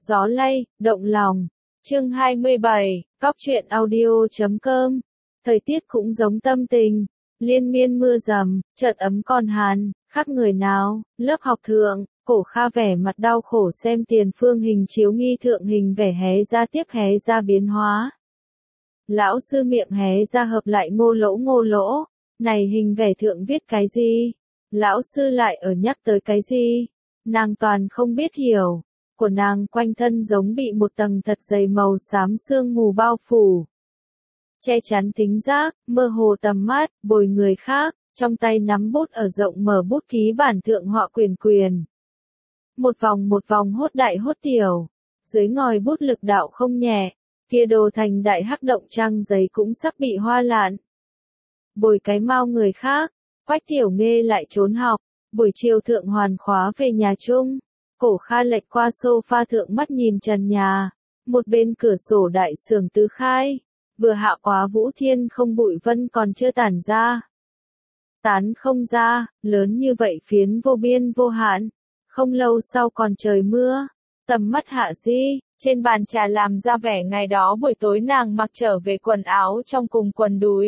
Gió lay, động lòng. Chương 27, Cóc truyện audio.com. Thời tiết cũng giống tâm tình, liên miên mưa rầm, chợt ấm còn hàn, khác người nào, lớp học thượng, Cổ Kha vẻ mặt đau khổ xem tiền phương hình chiếu nghi thượng hình vẻ hé ra tiếp hé ra biến hóa. Lão sư miệng hé ra hợp lại ngô lỗ, này hình vẻ thượng viết cái gì? Lão sư lại ở nhắc tới cái gì? Nàng toàn không biết hiểu. Của nàng quanh thân giống bị một tầng thật dày màu xám sương mù bao phủ. Che chắn thính giác, mơ hồ tầm mắt, bồi người khác, trong tay nắm bút ở rộng mở bút ký bản thượng họa quyền. Một vòng hốt đại hốt tiểu, dưới ngòi bút lực đạo không nhẹ, kia đồ thành đại hắc động trang giấy cũng sắp bị hoa lạn. Bồi cái mau người khác, Quách Tiểu Nghê lại trốn học, buổi chiều thượng hoàn khóa về nhà chung. Cổ Kha lệch qua sofa thượng mắt nhìn trần nhà, một bên cửa sổ đại sưởng tứ khai, vừa hạ quá vũ thiên không bụi vân còn chưa tản ra. Tán không ra, lớn như vậy phiến vô biên vô hạn, không lâu sau còn trời mưa, tầm mắt hạ di, trên bàn trà làm ra vẻ ngày đó buổi tối nàng mặc trở về quần áo trong cùng quần đùi.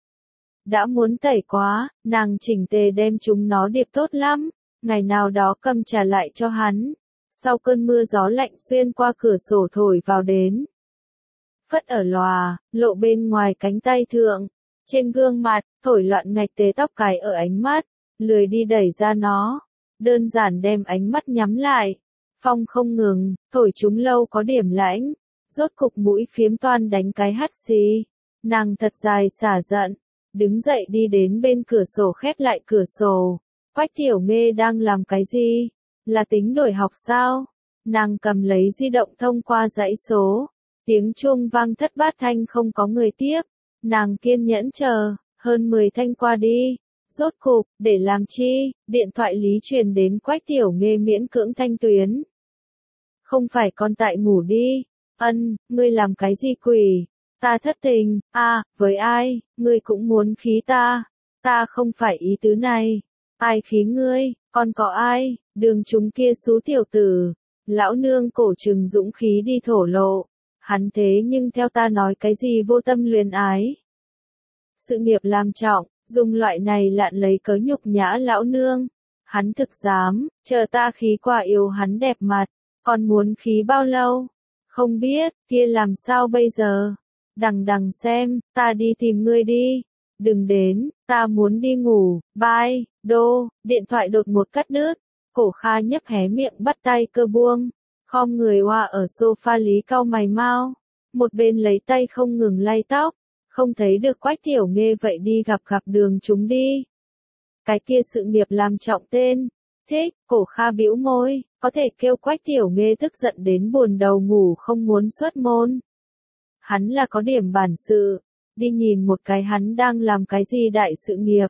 Đã muốn tẩy quá, nàng chỉnh tề đem chúng nó điệp tốt lắm. Ngày nào đó cầm trà lại cho hắn. Sau cơn mưa gió lạnh xuyên qua cửa sổ thổi vào đến. Phất ở lòa, lộ bên ngoài cánh tay thượng. Trên gương mặt, thổi loạn ngạch tế tóc cài ở ánh mắt. Lười đi đẩy ra nó. Đơn giản đem ánh mắt nhắm lại. Phong không ngừng, thổi chúng lâu có điểm lãnh. Rốt cục mũi phiếm toan đánh cái hắt xì. Nàng thật dài xả giận. Đứng dậy đi đến bên cửa sổ khép lại cửa sổ. Quách Tiểu Nghê đang làm cái gì? Là tính đổi học sao? Nàng cầm lấy di động thông qua dãy số. Tiếng chuông vang thất bát thanh không có người tiếp. Nàng kiên nhẫn chờ, hơn 10 thanh qua đi. Rốt cục, để làm chi? Điện thoại lý truyền đến Quách Tiểu Nghê miễn cưỡng thanh tuyến. Không phải con tại ngủ đi. Ân, ngươi làm cái gì quỷ? Ta thất tình, với ai, ngươi cũng muốn khí ta. Ta không phải ý tứ này. Ai khí ngươi, còn có ai, đường chúng kia xú tiểu tử. Lão nương cổ trừng dũng khí đi thổ lộ. Hắn thế nhưng theo ta nói cái gì vô tâm luyến ái. Sự nghiệp làm trọng, dùng loại này lạn lấy cớ nhục nhã lão nương. Hắn thực dám, chờ ta khí quả yêu hắn đẹp mặt. Còn muốn khí bao lâu? Không biết, kia làm sao bây giờ? Đằng xem, ta đi tìm ngươi đi. Đừng đến, ta muốn đi ngủ, bye, điện thoại đột một cắt đứt. Cổ Kha nhấp hé miệng bắt tay cơ buông. Khom người oa ở sofa lý cau mày mau. Một bên lấy tay không ngừng lay tóc. Không thấy được Quách Tiểu Nghê vậy đi gặp đường chúng đi. Cái kia sự nghiệp làm trọng tên. Thích, Cổ Kha bĩu môi, có thể kêu Quách Tiểu Nghê tức giận đến buồn đầu ngủ không muốn xuất môn. Hắn là có điểm bản sự, đi nhìn một cái hắn đang làm cái gì đại sự nghiệp.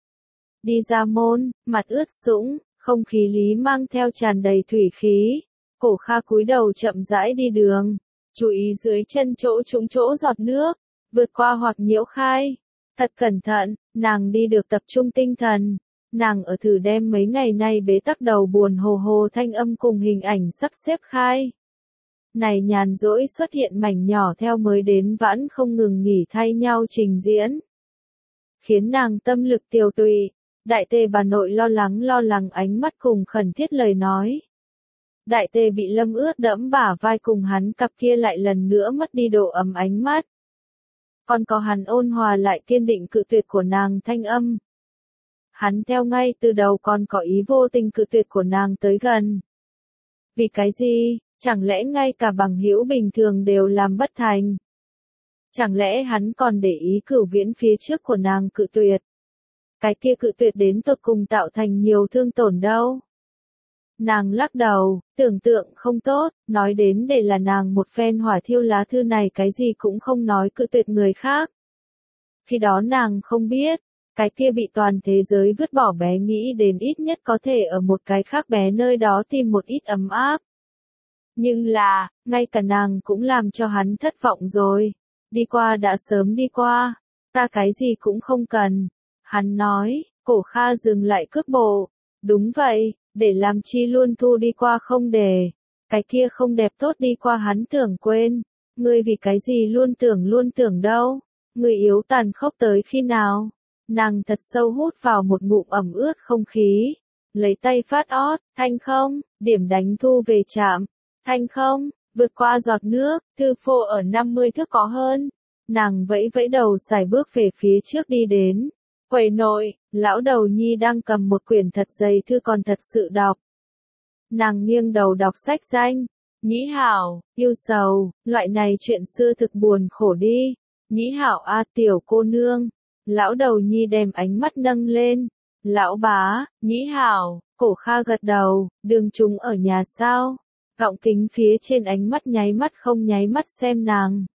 Đi ra môn, mặt ướt sũng, không khí lý mang theo tràn đầy thủy khí. Cổ Kha cúi đầu chậm rãi đi đường, chú ý dưới chân trũng chỗ giọt nước, vượt qua hoặc nhiễu khai. Thật cẩn thận, nàng đi được tập trung tinh thần. Nàng ở thử đem mấy ngày nay bế tắc đầu buồn hồ thanh âm cùng hình ảnh sắp xếp khai. Này nhàn rỗi xuất hiện mảnh nhỏ theo mới đến vãn không ngừng nghỉ thay nhau trình diễn. Khiến nàng tâm lực tiêu tụy, đại tề bà nội lo lắng ánh mắt cùng khẩn thiết lời nói. Đại tề bị lâm ướt đẫm bả vai cùng hắn cặp kia lại lần nữa mất đi độ ấm ánh mắt. Còn có hắn ôn hòa lại kiên định cự tuyệt của nàng thanh âm. Hắn theo ngay từ đầu còn có ý vô tình cự tuyệt của nàng tới gần. Vì cái gì? Chẳng lẽ ngay cả bằng hữu bình thường đều làm bất thành? Chẳng lẽ hắn còn để ý cửu viễn phía trước của nàng cự tuyệt? Cái kia cự tuyệt đến tột cùng tạo thành nhiều thương tổn đâu? Nàng lắc đầu, tưởng tượng không tốt, nói đến để là nàng một phen hỏa thiêu lá thư này cái gì cũng không nói cự tuyệt người khác. Khi đó nàng không biết, cái kia bị toàn thế giới vứt bỏ bé nghĩ đến ít nhất có thể ở một cái khác bé nơi đó tìm một ít ấm áp. Nhưng là, ngay cả nàng cũng làm cho hắn thất vọng rồi. Đi qua đã sớm đi qua, ta cái gì cũng không cần. Hắn nói, Cổ Kha dừng lại cước bộ. Đúng vậy, để làm chi luôn thu đi qua không để. Cái kia không đẹp tốt đi qua hắn tưởng quên. Ngươi vì cái gì luôn tưởng đâu. Ngươi yếu tàn khốc tới khi nào. Nàng thật sâu hút vào một ngụm ẩm ướt không khí. Lấy tay phát ót, thanh không, điểm đánh thu về chạm. Thanh không, vượt qua giọt nước, thư phô ở 50 thước có hơn. Nàng vẫy vẫy đầu xài bước về phía trước đi đến. Quầy nội, lão đầu nhi đang cầm một quyển thật dày thư còn thật sự đọc. Nàng nghiêng đầu đọc sách danh. Nhĩ hảo, yêu sầu, loại này chuyện xưa thực buồn khổ đi. Nhĩ hảo a tiểu cô nương. Lão đầu nhi đem ánh mắt nâng lên. Lão bá, nhĩ hảo, Cổ Kha gật đầu, đường chúng ở nhà sao? Gọng kính phía trên ánh mắt nháy mắt không nháy mắt xem nàng.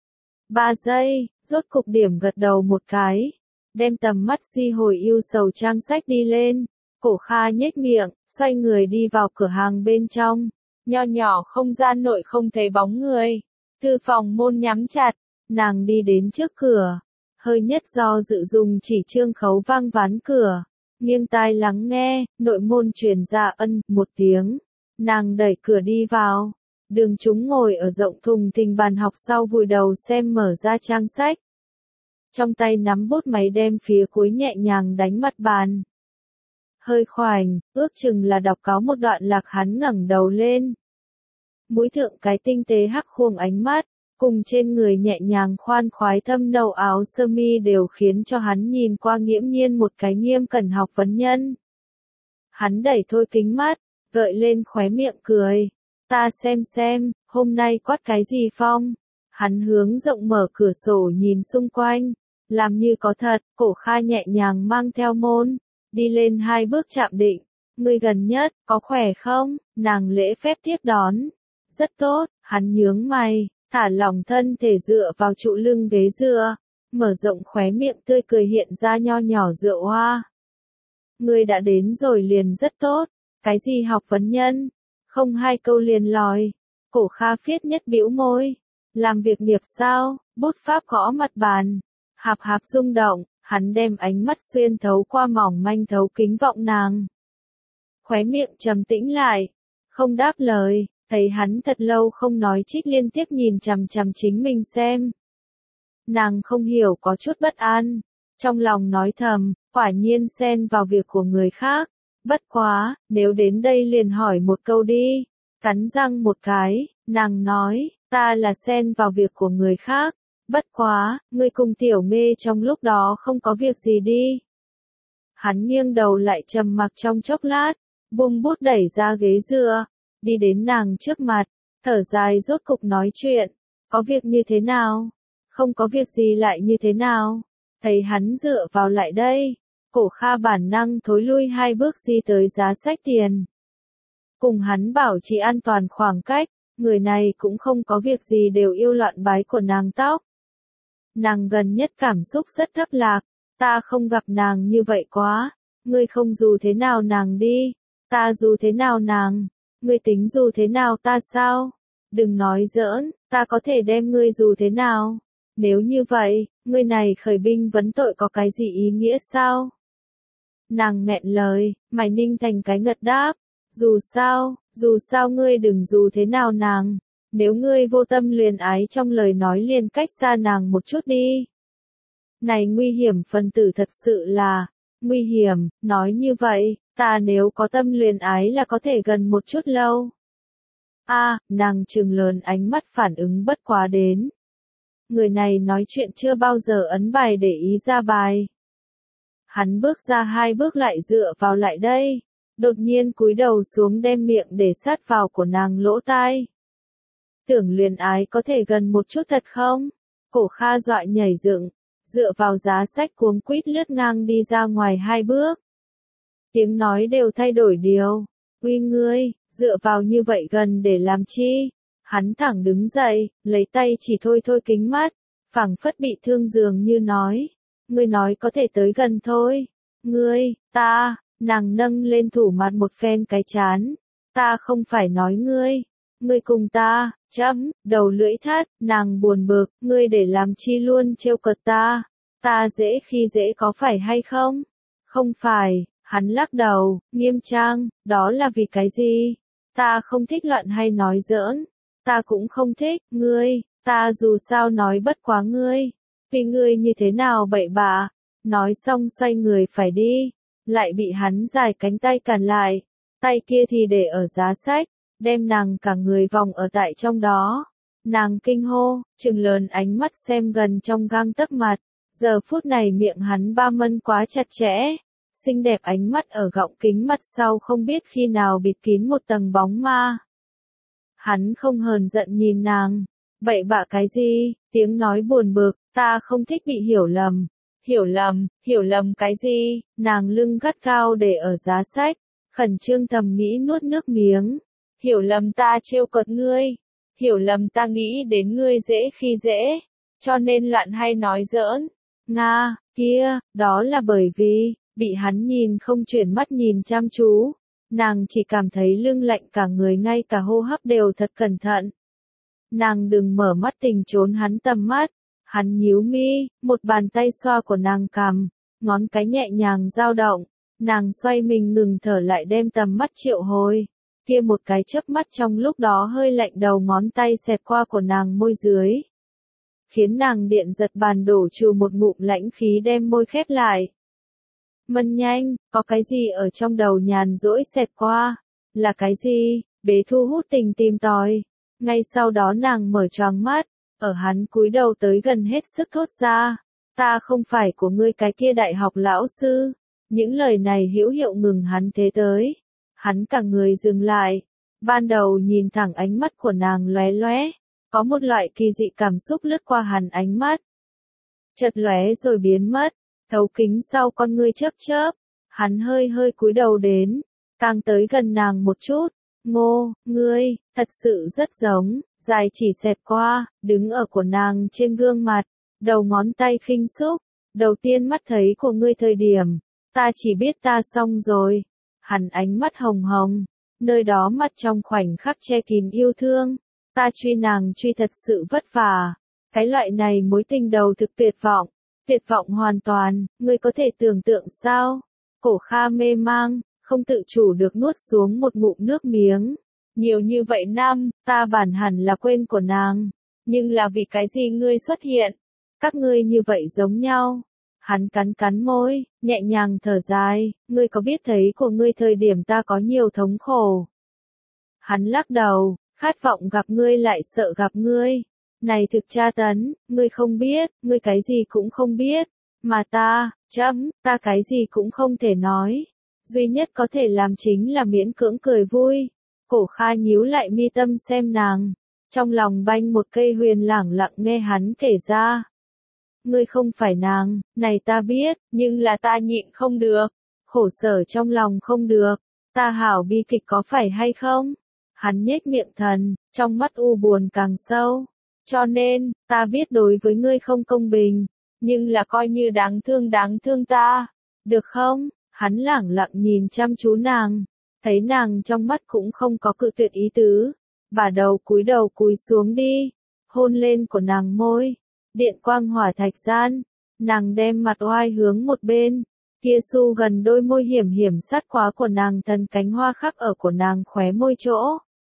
3 giây, rốt cục điểm gật đầu một cái. Đem tầm mắt di hồi yêu sầu trang sách đi lên. Cổ Kha nhếch miệng, xoay người đi vào cửa hàng bên trong. Nho nhỏ không gian nội không thấy bóng người. Thư phòng môn nhắm chặt, nàng đi đến trước cửa. Hơi nhất do dự dùng chỉ trương khấu vang ván cửa. Nghiêng tai lắng nghe, nội môn truyền ra ân, một tiếng. Nàng đẩy cửa đi vào. Đường chúng ngồi ở rộng thùng thình bàn học sau vùi đầu xem mở ra trang sách. Trong tay nắm bút máy đem phía cuối nhẹ nhàng đánh mặt bàn. Hơi khoảnh, ước chừng là đọc cáo một đoạn lạc hắn ngẩng đầu lên. Mũi thượng cái tinh tế hắc khuôn ánh mắt, cùng trên người nhẹ nhàng khoan khoái thâm nâu áo sơ mi đều khiến cho hắn nhìn qua nghiễm nhiên một cái nghiêm cẩn học vấn nhân. Hắn đẩy thôi kính mắt, gợi lên khóe miệng cười. Ta xem, hôm nay quát cái gì phong? Hắn hướng rộng mở cửa sổ nhìn xung quanh, làm như có thật, Cổ Kha nhẹ nhàng mang theo môn, đi lên 2 bước chạm định. Ngươi gần nhất, có khỏe không? Nàng lễ phép tiếp đón. Rất tốt, hắn nhướng mày, thả lỏng thân thể dựa vào trụ lưng ghế dựa, mở rộng khóe miệng tươi cười hiện ra nho nhỏ rượu hoa. Ngươi đã đến rồi liền rất tốt, cái gì học vấn nhân? Không 2 câu liền lòi. Cổ Kha phiết nhất bĩu môi. Làm việc nghiệp sao? Bút pháp gõ mặt bàn. Hạp hạp rung động, hắn đem ánh mắt xuyên thấu qua mỏng manh thấu kính vọng nàng. Khóe miệng trầm tĩnh lại, không đáp lời, thấy hắn thật lâu không nói trích liên tiếp nhìn chằm chằm chính mình xem. Nàng không hiểu có chút bất an, trong lòng nói thầm, quả nhiên xen vào việc của người khác. Bất quá, nếu đến đây liền hỏi một câu đi. Cắn răng một cái, nàng nói, ta là xen vào việc của người khác. Bất quá, ngươi cùng tiểu mê trong lúc đó không có việc gì đi. Hắn nghiêng đầu lại trầm mặc trong chốc lát, buông bút đẩy ra ghế dựa, đi đến nàng trước mặt, thở dài rốt cục nói chuyện. Có việc như thế nào? Không có việc gì lại như thế nào? Thấy hắn dựa vào lại đây. Cổ Kha bản năng thối lui 2 bước di tới giá sách tiền. Cùng hắn bảo trì an toàn khoảng cách, người này cũng không có việc gì đều yêu loạn bái của nàng tóc. Nàng gần nhất cảm xúc rất thấp lạc, ta không gặp nàng như vậy quá, ngươi không dù thế nào nàng đi, ta dù thế nào nàng, ngươi tính dù thế nào ta sao? Đừng nói giỡn, ta có thể đem ngươi dù thế nào? Nếu như vậy, ngươi này khởi binh vấn tội có cái gì ý nghĩa sao? Nàng nghẹn lời, mày ninh thành cái ngật đáp. Dù sao ngươi đừng dù thế nào nàng. Nếu ngươi vô tâm luyến ái trong lời nói liền cách xa nàng một chút đi. Này nguy hiểm phần tử thật sự là, nguy hiểm, nói như vậy, ta nếu có tâm luyến ái là có thể gần một chút lâu. Nàng trừng lớn ánh mắt phản ứng bất quá đến. Người này nói chuyện chưa bao giờ ấn bài để ý ra bài. Hắn bước ra 2 bước lại dựa vào lại đây, đột nhiên cúi đầu xuống đem miệng để sát vào của nàng lỗ tai. Tưởng luyến ái có thể gần một chút thật không? Cổ Kha dọa nhảy dựng, dựa vào giá sách cuống quýt lướt ngang đi ra ngoài 2 bước. Tiếng nói đều thay đổi điều. Uy ngươi, dựa vào như vậy gần để làm chi? Hắn thẳng đứng dậy, lấy tay chỉ thôi kính mắt, phảng phất bị thương dường như nói. Ngươi nói có thể tới gần thôi. Ngươi, ta, nàng nâng lên thủ mặt một phen cái chán. Ta không phải nói ngươi. Ngươi cùng ta, đầu lưỡi thắt, nàng buồn bực, ngươi để làm chi luôn trêu cợt ta. Ta dễ khi dễ có phải hay không? Không phải, hắn lắc đầu, nghiêm trang, đó là vì cái gì? Ta không thích loạn hay nói giỡn. Ta cũng không thích, ta dù sao nói bất quá ngươi. Vì ngươi như thế nào bậy bạ. Nói xong xoay người phải đi. Lại bị hắn dài cánh tay cản lại. Tay kia thì để ở giá sách. Đem nàng cả người vòng ở tại trong đó. Nàng kinh hô, trừng lớn ánh mắt xem gần trong gang tấc mặt. Giờ phút này miệng hắn ba mân quá chặt chẽ. Xinh đẹp ánh mắt ở gọng kính mặt sau không biết khi nào bịt kín một tầng bóng ma. Hắn không hờn giận nhìn nàng. Bậy bạ cái gì, tiếng nói buồn bực, ta không thích bị hiểu lầm. Hiểu lầm cái gì, nàng lưng gắt cao để ở giá sách. Khẩn trương thầm nghĩ nuốt nước miếng. Hiểu lầm ta trêu cợt ngươi. Hiểu lầm ta nghĩ đến ngươi dễ khi dễ. Cho nên loạn hay nói giỡn. Nga, kia, đó là bởi vì, bị hắn nhìn không chuyển mắt nhìn chăm chú. Nàng chỉ cảm thấy lưng lạnh cả người ngay cả hô hấp đều thật cẩn thận. Nàng đừng mở mắt tình trốn hắn tầm mắt. Hắn nhíu mi, một bàn tay xoa của nàng cằm, ngón cái nhẹ nhàng dao động. Nàng xoay mình ngừng thở lại đem tầm mắt triệu hồi. Kia một cái chớp mắt trong lúc đó hơi lạnh đầu ngón tay xẹt qua của nàng môi dưới. Khiến nàng điện giật bàn đổ trừ một ngụm lãnh khí đem môi khép lại. Mân nhanh, có cái gì ở trong đầu nhàn rỗi xẹt qua? Là cái gì? Bế thu hút tình tìm tòi. Ngay sau đó nàng mở choàng mắt, ở hắn cúi đầu tới gần hết sức thốt ra. Ta không phải của ngươi cái kia đại học lão sư. Những lời này hữu hiệu ngừng hắn thế tới. Hắn cả người dừng lại. Ban đầu nhìn thẳng ánh mắt của nàng lóe lóe. Có một loại kỳ dị cảm xúc lướt qua hắn ánh mắt. Chợt lóe rồi biến mất. Thấu kính sau con ngươi chớp chớp. Hắn hơi hơi cúi đầu đến. Càng tới gần nàng một chút. Ngô, ngươi, thật sự rất giống. Dài chỉ xẹt qua, đứng ở của nàng trên gương mặt. Đầu ngón tay khinh xúc. Đầu tiên mắt thấy của ngươi thời điểm. Ta chỉ biết ta xong rồi. Hắn ánh mắt hồng hồng. Nơi đó mắt trong khoảnh khắc che kín yêu thương. Ta truy nàng truy thật sự vất vả. Cái loại này mối tình đầu thực tuyệt vọng hoàn toàn, ngươi có thể tưởng tượng sao? Cổ Kha mê mang, không tự chủ được nuốt xuống một ngụm nước miếng. Nhiều như vậy năm, ta bản hẳn là quên của nàng. Nhưng là vì cái gì ngươi xuất hiện? Các ngươi như vậy giống nhau. Hắn cắn môi, nhẹ nhàng thở dài, ngươi có biết thấy của ngươi thời điểm ta có nhiều thống khổ. Hắn lắc đầu, khát vọng gặp ngươi lại sợ gặp ngươi. Này thực tra tấn, ngươi không biết, ngươi cái gì cũng không biết. Mà ta cái gì cũng không thể nói. Duy nhất có thể làm chính là miễn cưỡng cười vui. Cổ Kha nhíu lại mi tâm xem nàng. Trong lòng banh một cây huyền lẳng lặng nghe hắn kể ra. Ngươi không phải nàng, này ta biết, nhưng là ta nhịn không được. Khổ sở trong lòng không được. Ta hảo bi kịch có phải hay không? Hắn nhếch miệng thần, trong mắt u buồn càng sâu. Cho nên, ta biết đối với ngươi không công bình. Nhưng là coi như đáng thương ta. Được không? Hắn lẳng lặng nhìn chăm chú nàng. Thấy nàng trong mắt cũng không có cự tuyệt ý tứ. Bà đầu cúi xuống đi. Hôn lên của nàng môi. Điện quang hỏa thạch gian. Nàng đem mặt oai hướng một bên. Kia su gần đôi môi hiểm hiểm sát quá của nàng thần cánh hoa khắc ở của nàng khóe môi chỗ.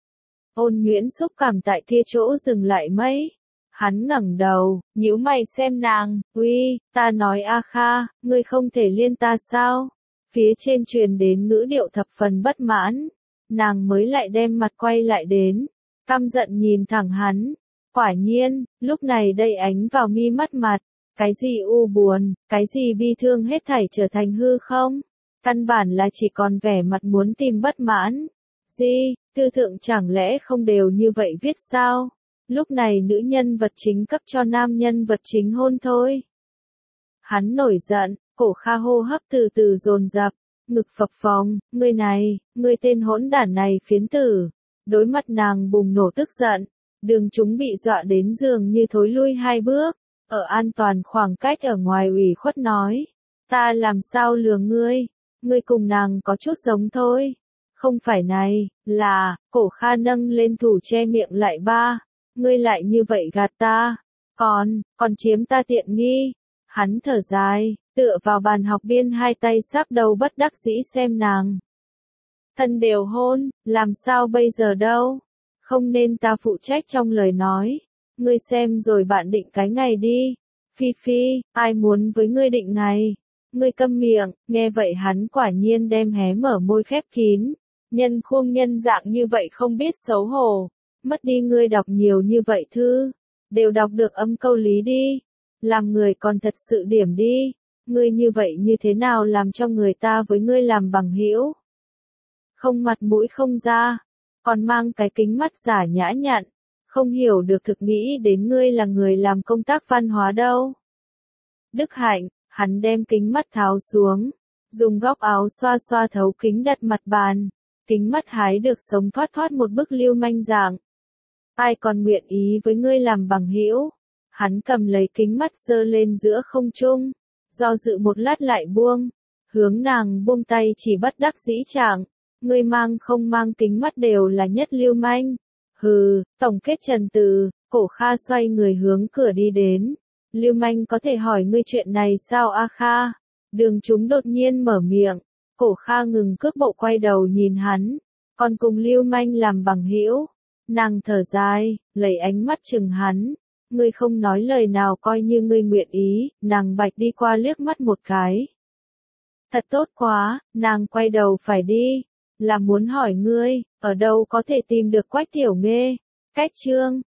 Ôn nhuyễn xúc cảm tại kia chỗ dừng lại mấy. Hắn ngẩng đầu, nhíu mày xem nàng, uy, ta nói A Kha, ngươi không thể liên ta sao? Phía trên truyền đến ngữ điệu thập phần bất mãn. Nàng mới lại đem mặt quay lại đến. Căm giận nhìn thẳng hắn. Quả nhiên, lúc này đây ánh vào mi mắt mặt. Cái gì u buồn, cái gì bi thương hết thảy trở thành hư không? Căn bản là chỉ còn vẻ mặt muốn tìm bất mãn. Tư thượng chẳng lẽ không đều như vậy viết sao? Lúc này nữ nhân vật chính cấp cho nam nhân vật chính hôn thôi. Hắn nổi giận, cổ Kha hô hấp từ từ dồn dập, ngực phập phồng, ngươi tên hỗn đản này phiến tử. Đối mặt nàng bùng nổ tức giận, đường chúng bị dọa đến giường như thối lui 2 bước, ở an toàn khoảng cách ở ngoài ủy khuất nói. Ta làm sao lừa ngươi cùng nàng có chút giống thôi. Không phải này, là, cổ Kha nâng lên thủ che miệng lại ngươi lại như vậy gạt ta, còn chiếm ta tiện nghi. Hắn thở dài, tựa vào bàn học biên hai tay sáp đầu bất đắc dĩ xem nàng. thân đều hôn, làm sao bây giờ đâu? Không nên ta phụ trách trong lời nói. Ngươi xem rồi bạn định cái ngày đi. Phi Phi, ai muốn với ngươi định ngày? Ngươi câm miệng, nghe vậy hắn quả nhiên đem hé mở môi khép kín. Nhân khuôn nhân dạng như vậy không biết xấu hổ. Mất đi ngươi đọc nhiều như vậy thư. Đều đọc được âm câu lý đi. Làm người còn thật sự điểm đi. Ngươi như vậy như thế nào làm cho người ta với ngươi làm bằng hữu? Không mặt mũi không da. Còn mang cái kính mắt giả nhã nhặn. Không hiểu được thực nghĩ đến ngươi là người làm công tác văn hóa đâu. Đức Hạnh, hắn đem kính mắt tháo xuống. Dùng góc áo xoa xoa thấu kính đặt mặt bàn. Kính mắt hái được sống thoát thoát một bức lưu manh dạng. Ai còn nguyện ý với ngươi làm bằng hữu? Hắn cầm lấy kính mắt giơ lên giữa không trung. Do dự một lát lại buông. Hướng nàng buông tay chỉ bất đắc dĩ trạng. Ngươi mang không mang kính mắt đều là nhất lưu manh. Hừ, tổng kết trần từ, Cổ Kha xoay người hướng cửa đi đến. Lưu manh có thể hỏi ngươi chuyện này sao A Kha? Đường chúng đột nhiên mở miệng. Cổ Kha ngừng cước bộ quay đầu nhìn hắn. Còn cùng lưu manh làm bằng hữu. Nàng thở dài, lấy ánh mắt chừng hắn. Ngươi không nói lời nào coi như ngươi nguyện ý. Nàng bạch đi qua liếc mắt một cái. Thật tốt quá, nàng quay đầu phải đi. Là muốn hỏi ngươi, ở đâu có thể tìm được Quách Tiểu Nghê? Cách chương